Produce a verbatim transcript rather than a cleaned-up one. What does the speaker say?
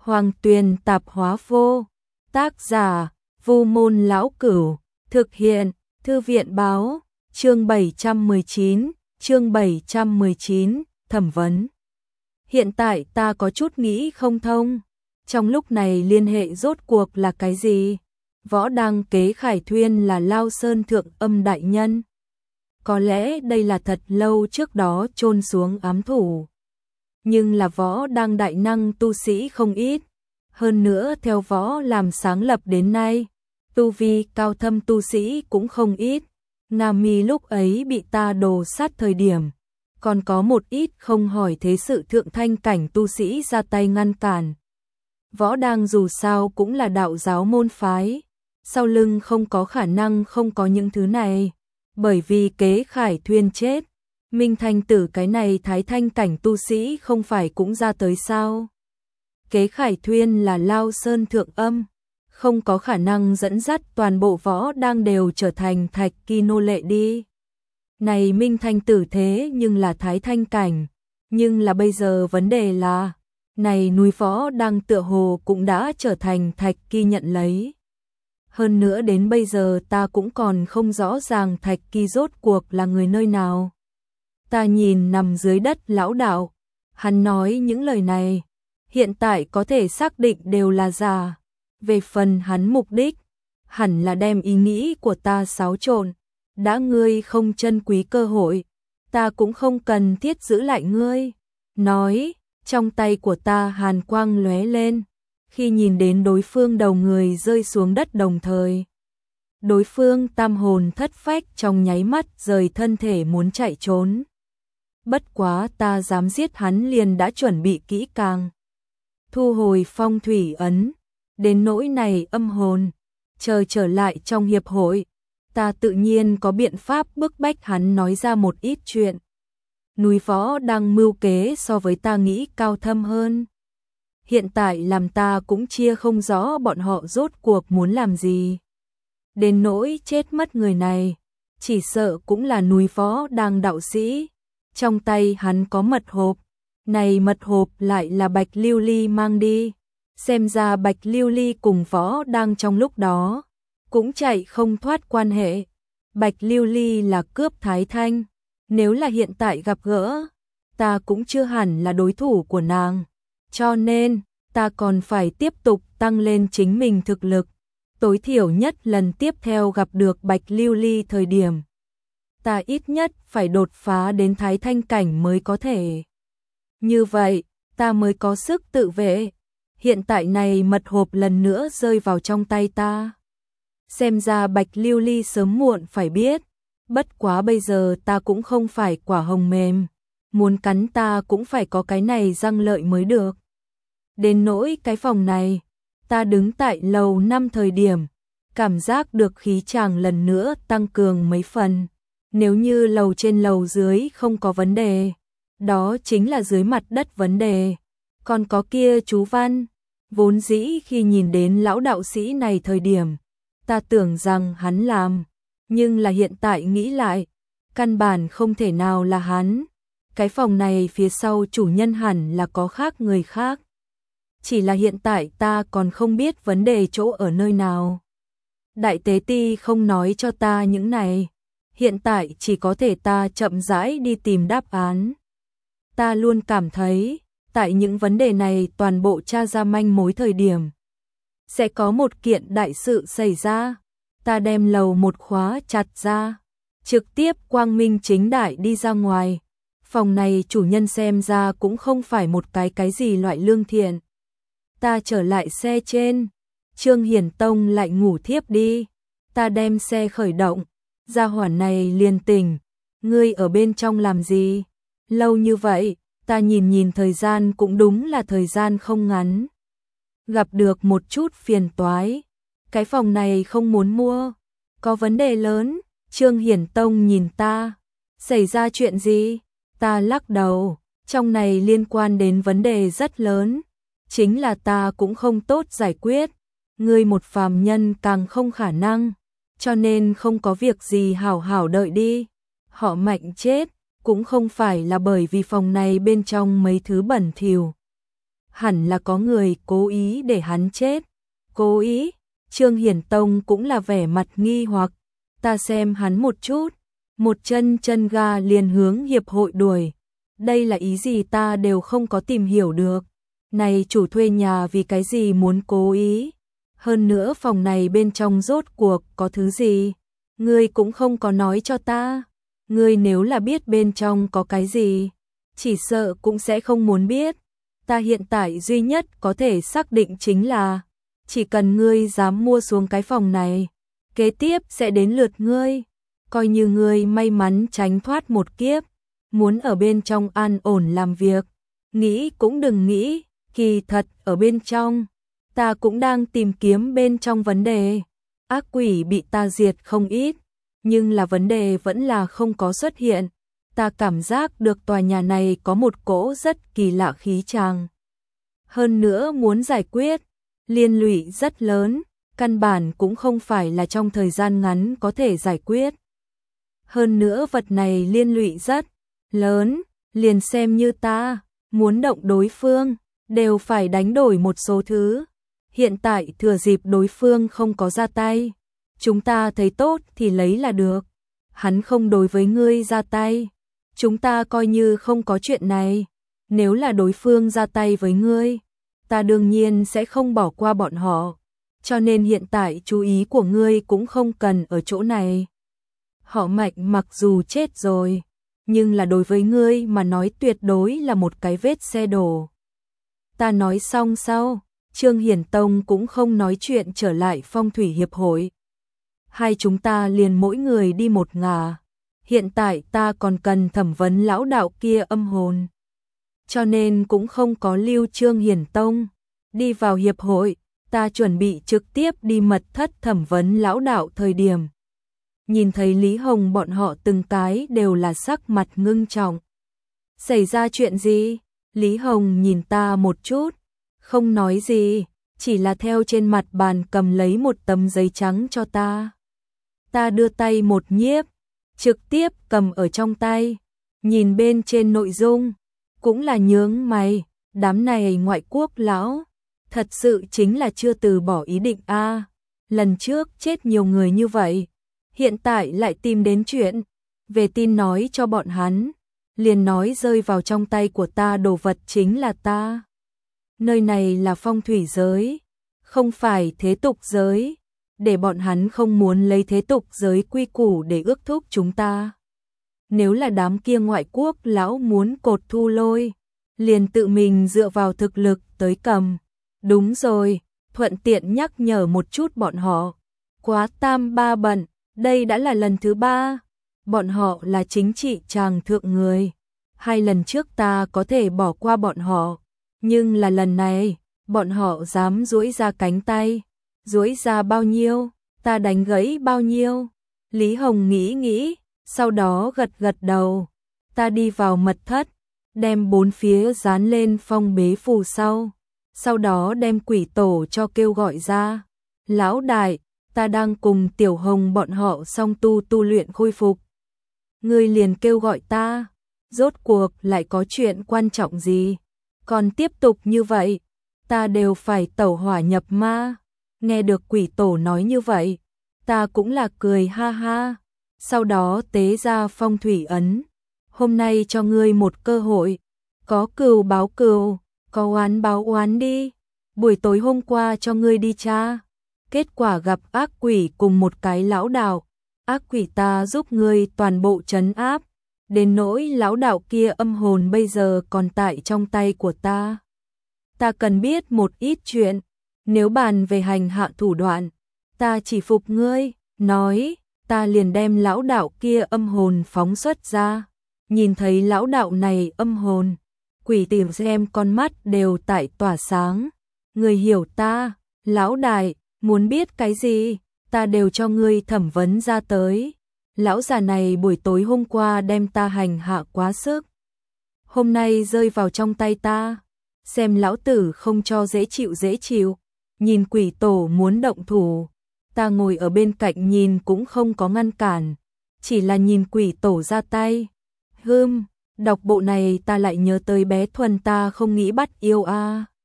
Hoàng Tuyền Tạp Hóa Vô. Tác giả: Vu Môn Lão Cửu. Thực hiện: Thư viện Báo. Chương bảy trăm mười chín, chương bảy trăm mười chín, thẩm vấn. Hiện tại ta có chút nghĩ không thông. Trong lúc này liên hệ rốt cuộc là cái gì? Võ Đăng kế Khải Thuyên là Lao Sơn Thượng Âm đại nhân. Có lẽ đây là thật lâu trước đó chôn xuống ám thủ. Nhưng là Võ Đăng đại năng tu sĩ không ít. Hơn nữa theo Võ làm sáng lập đến nay, tu vi cao thâm tu sĩ cũng không ít. Nam Mi lúc ấy bị ta đồ sát thời điểm, còn có một ít không hỏi thế sự thượng thanh cảnh tu sĩ ra tay ngăn cản. Võ Đăng dù sao cũng là đạo giáo môn phái, sau lưng không có khả năng không có những thứ này. Bởi vì kế Khải Thuyên chết, Minh Thanh Tử cái này thái thanh cảnh tu sĩ không phải cũng ra tới sao? Kế Khải Thuyên là Lao Sơn Thượng Âm, không có khả năng dẫn dắt toàn bộ Võ Đăng đều trở thành thạch kỳ nô lệ đi. Này Minh Thanh Tử thế nhưng là thái thanh cảnh, nhưng là bây giờ vấn đề là, này núi Võ Đăng tựa hồ cũng đã trở thành thạch kỳ nhận lấy. Hơn nữa đến bây giờ ta cũng còn không rõ ràng thạch kỳ rốt cuộc là người nơi nào. Ta nhìn nằm dưới đất lão đạo, hắn nói những lời này, hiện tại có thể xác định đều là giả. Về phần hắn mục đích, hẳn là đem ý nghĩ của ta xáo trộn. Đã ngươi không trân quý cơ hội, ta cũng không cần thiết giữ lại ngươi. Nói, trong tay của ta hàn quang lóe lên, khi nhìn đến đối phương đầu người rơi xuống đất đồng thời. Đối phương tam hồn thất phách trong nháy mắt rời thân thể muốn chạy trốn. Bất quá ta dám giết hắn liền đã chuẩn bị kỹ càng. Thu hồi phong thủy ấn, đến nỗi này âm hồn, chờ trở lại trong hiệp hội, ta tự nhiên có biện pháp bức bách hắn nói ra một ít chuyện. Núi Võ đang mưu kế so với ta nghĩ cao thâm hơn. Hiện tại làm ta cũng chia không rõ bọn họ rốt cuộc muốn làm gì. Đến nỗi chết mất người này, chỉ sợ cũng là núi Võ đang đạo sĩ. Trong tay hắn có mật hộp, này mật hộp lại là Bạch Lưu Ly mang đi. Xem ra Bạch Lưu Ly cùng Võ đang trong lúc đó cũng chạy không thoát quan hệ. Bạch Lưu Ly là cướp Thái Thanh, nếu là hiện tại gặp gỡ, ta cũng chưa hẳn là đối thủ của nàng. Cho nên, ta còn phải tiếp tục tăng lên chính mình thực lực. Tối thiểu nhất lần tiếp theo gặp được Bạch Lưu Ly thời điểm, ta ít nhất phải đột phá đến Thái Thanh cảnh mới có thể. Như vậy, ta mới có sức tự vệ. Hiện tại này mật hộp lần nữa rơi vào trong tay ta. Xem ra Bạch Lưu Ly sớm muộn phải biết. Bất quá bây giờ ta cũng không phải quả hồng mềm. Muốn cắn ta cũng phải có cái này răng lợi mới được. Đến nỗi cái phòng này, ta đứng tại lầu năm thời điểm, cảm giác được khí chàng lần nữa tăng cường mấy phần. Nếu như lầu trên lầu dưới không có vấn đề, đó chính là dưới mặt đất vấn đề. Còn có kia chú văn, vốn dĩ khi nhìn đến lão đạo sĩ này thời điểm, ta tưởng rằng hắn làm, nhưng là hiện tại nghĩ lại, căn bản không thể nào là hắn. Cái phòng này phía sau chủ nhân hẳn là có khác người khác. Chỉ là hiện tại ta còn không biết vấn đề chỗ ở nơi nào. Đại tế ti không nói cho ta những này, hiện tại chỉ có thể ta chậm rãi đi tìm đáp án. Ta luôn cảm thấy, tại những vấn đề này toàn bộ tra ra manh mối thời điểm, sẽ có một kiện đại sự xảy ra. Ta đem lầu một khóa chặt ra, trực tiếp quang minh chính đại đi ra ngoài. Phòng này chủ nhân xem ra cũng không phải một cái cái gì loại lương thiện. Ta trở lại xe trên, Trương Hiển Tông lại ngủ thiếp đi. Ta đem xe khởi động, gia hỏa này liền tỉnh. Ngươi ở bên trong làm gì? Lâu như vậy, ta nhìn nhìn thời gian cũng đúng là thời gian không ngắn. Gặp được một chút phiền toái. Cái phòng này không muốn mua. Có vấn đề lớn. Trương Hiển Tông nhìn ta. Xảy ra chuyện gì? Ta lắc đầu. Trong này liên quan đến vấn đề rất lớn. Chính là ta cũng không tốt giải quyết. Ngươi một phàm nhân càng không khả năng. Cho nên không có việc gì hảo hảo đợi đi. Họ Mạnh chết cũng không phải là bởi vì phòng này bên trong mấy thứ bẩn thỉu. hẳn là có người cố ý để hắn chết. Cố ý? Trương Hiển Tông cũng là vẻ mặt nghi hoặc, ta xem hắn một chút, một chân chân ga liền hướng hiệp hội đuổi. Đây là ý gì ta đều không có tìm hiểu được. Này chủ thuê nhà vì cái gì muốn cố ý? Hơn nữa phòng này bên trong rốt cuộc có thứ gì? Ngươi cũng không có nói cho ta. Ngươi nếu là biết bên trong có cái gì, chỉ sợ cũng sẽ không muốn biết. Ta hiện tại duy nhất có thể xác định chính là, chỉ cần ngươi dám mua xuống cái phòng này, kế tiếp sẽ đến lượt ngươi. Coi như ngươi may mắn tránh thoát một kiếp, muốn ở bên trong an ổn làm việc, nghĩ cũng đừng nghĩ, kỳ thật ở bên trong, ta cũng đang tìm kiếm bên trong vấn đề. Ác quỷ bị ta diệt không ít, nhưng là vấn đề vẫn là không có xuất hiện. Ta cảm giác được tòa nhà này có một cỗ rất kỳ lạ khí chàng. Hơn nữa muốn giải quyết, liên lụy rất lớn, căn bản cũng không phải là trong thời gian ngắn có thể giải quyết. Hơn nữa vật này liên lụy rất lớn, liền xem như ta muốn động đối phương, đều phải đánh đổi một số thứ. Hiện tại thừa dịp đối phương không có ra tay, chúng ta thấy tốt thì lấy là được. Hắn không đối với ngươi ra tay, chúng ta coi như không có chuyện này. Nếu là đối phương ra tay với ngươi, ta đương nhiên sẽ không bỏ qua bọn họ. Cho nên hiện tại chú ý của ngươi cũng không cần ở chỗ này. Họ Mạnh mặc dù chết rồi, nhưng là đối với ngươi mà nói tuyệt đối là một cái vết xe đổ. Ta nói xong sau, Trương Hiển Tông cũng không nói chuyện trở lại phong thủy hiệp hội. Hai chúng ta liền mỗi người đi một ngả. Hiện tại ta còn cần thẩm vấn lão đạo kia âm hồn. Cho nên cũng không có lưu Trương Hiển Tông. Đi vào hiệp hội, ta chuẩn bị trực tiếp đi mật thất thẩm vấn lão đạo thời điểm. Nhìn thấy Lý Hồng bọn họ từng cái đều là sắc mặt ngưng trọng. Xảy ra chuyện gì? Lý Hồng nhìn ta một chút, không nói gì, chỉ là theo trên mặt bàn cầm lấy một tấm giấy trắng cho ta. Ta đưa tay một nhiếp, trực tiếp cầm ở trong tay, nhìn bên trên nội dung, cũng là nhướng mày, đám này ngoại quốc lão, thật sự chính là chưa từ bỏ ý định a. À, lần trước chết nhiều người như vậy, hiện tại lại tìm đến chuyện, về tin nói cho bọn hắn, liền nói rơi vào trong tay của ta đồ vật chính là ta. Nơi này là phong thủy giới, không phải thế tục giới, để bọn hắn không muốn lấy thế tục giới quy củ để ước thúc chúng ta. Nếu là đám kia ngoại quốc lão muốn cột thu lôi, liền tự mình dựa vào thực lực tới cầm. Đúng rồi, thuận tiện nhắc nhở một chút bọn họ. Quá tam ba bận, đây đã là lần thứ ba. Bọn họ là chính trị tràng thượng người. Hai lần trước ta có thể bỏ qua bọn họ, nhưng là lần này, bọn họ dám duỗi ra cánh tay. Duỗi ra bao nhiêu, ta đánh gãy bao nhiêu. Lý Hồng nghĩ nghĩ, sau đó gật gật đầu. Ta đi vào mật thất, đem bốn phía dán lên phong bế phù sau. Sau đó đem quỷ tổ cho kêu gọi ra. Lão đại, ta đang cùng Tiểu Hồng bọn họ song tu tu luyện khôi phục. Ngươi liền kêu gọi ta, rốt cuộc lại có chuyện quan trọng gì? Còn tiếp tục như vậy, ta đều phải tẩu hỏa nhập ma. Nghe được quỷ tổ nói như vậy, ta cũng là cười ha ha. Sau đó tế ra phong thủy ấn. Hôm nay cho ngươi một cơ hội, có cừu báo cừu, có oán báo oán đi. Buổi tối hôm qua cho ngươi đi tra, kết quả gặp ác quỷ cùng một cái lão đạo. Ác quỷ ta giúp ngươi toàn bộ trấn áp, đến nỗi lão đạo kia âm hồn bây giờ còn tại trong tay của ta. Ta cần biết một ít chuyện, nếu bàn về hành hạ thủ đoạn, ta chỉ phục ngươi. Nói, ta liền đem lão đạo kia âm hồn phóng xuất ra. Nhìn thấy lão đạo này âm hồn, quỷ tìm xem con mắt đều tại tỏa sáng. Người hiểu ta, lão đại, muốn biết cái gì, ta đều cho ngươi thẩm vấn ra tới. Lão già này buổi tối hôm qua đem ta hành hạ quá sức, hôm nay rơi vào trong tay ta, xem lão tử không cho dễ chịu dễ chịu. Nhìn quỷ tổ muốn động thủ, ta ngồi ở bên cạnh nhìn cũng không có ngăn cản, chỉ là nhìn quỷ tổ ra tay. Hừm, đọc bộ này ta lại nhớ tới bé Thuần ta không nghĩ bắt yêu a. À.